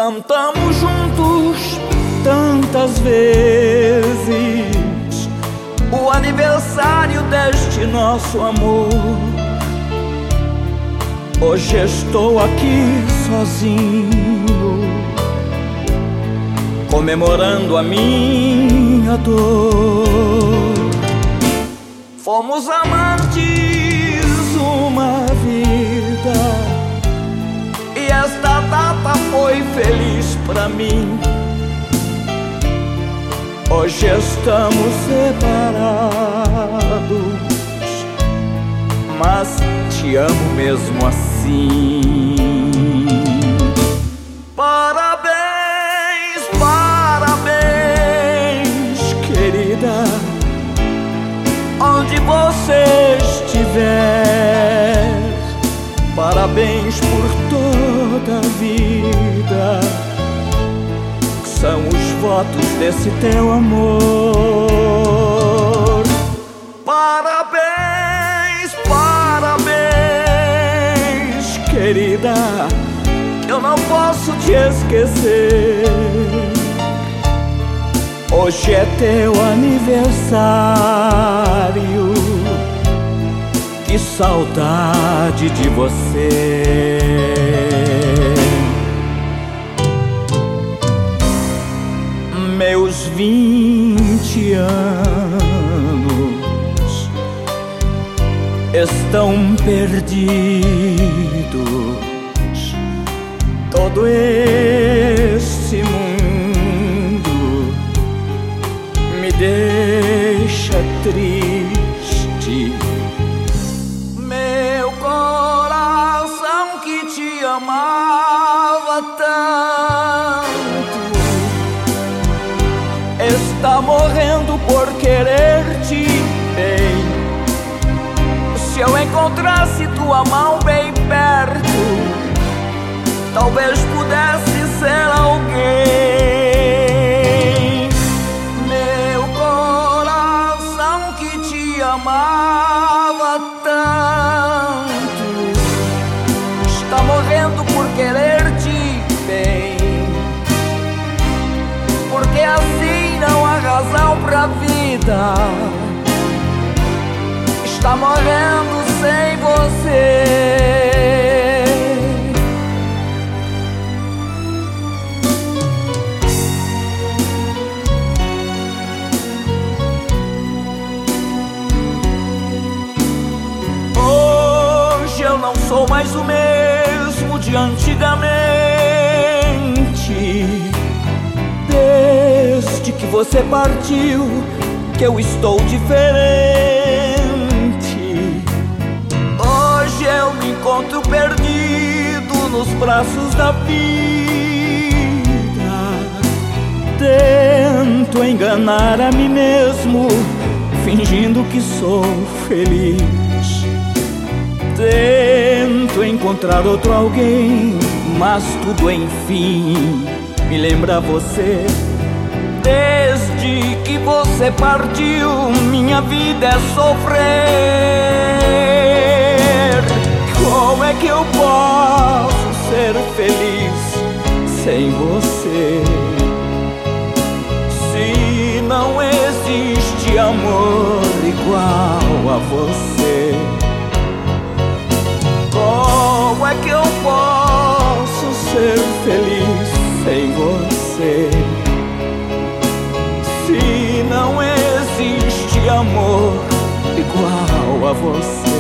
Cantamos juntos tantas vezes o aniversário deste nosso amor. Hoje estou aqui sozinho, comemorando a minha dor. Fomos amantes uma vida, e esta data foi feliz pra mim. Hoje estamos separados, mas te amo mesmo assim. Parabéns, parabéns, querida, onde você estiver. Parabéns por toda a vida, que são os votos desse teu amor. Parabéns, parabéns, querida, eu não posso te esquecer. Hoje é teu aniversário, que saudade de você. Meus 20 anos estão perdidos. Todo esse mundo me deixa triste. Meu coração que te amava tanto está morrendo por querer-te bem. Se eu encontrasse tua mão bem perto, talvez pudesse ser alguém. Meu coração que te amava tanto está morrendo por querer-te bem, porque assim não há razão pra vida. Está morrendo sem você. Hoje eu não sou mais o mesmo de antigamente. Desde que você partiu, que eu estou diferente. Hoje eu me encontro perdido nos braços da vida. Tento enganar a mim mesmo, fingindo que sou feliz. Tento encontrar outro alguém, mas tudo enfim me lembra você. Desde que você partiu, minha vida é sofrer. Como é que eu posso ser feliz sem você? Se não existe amor igual a você. Como é que eu posso ser feliz sem você? Se não existe amor igual a você.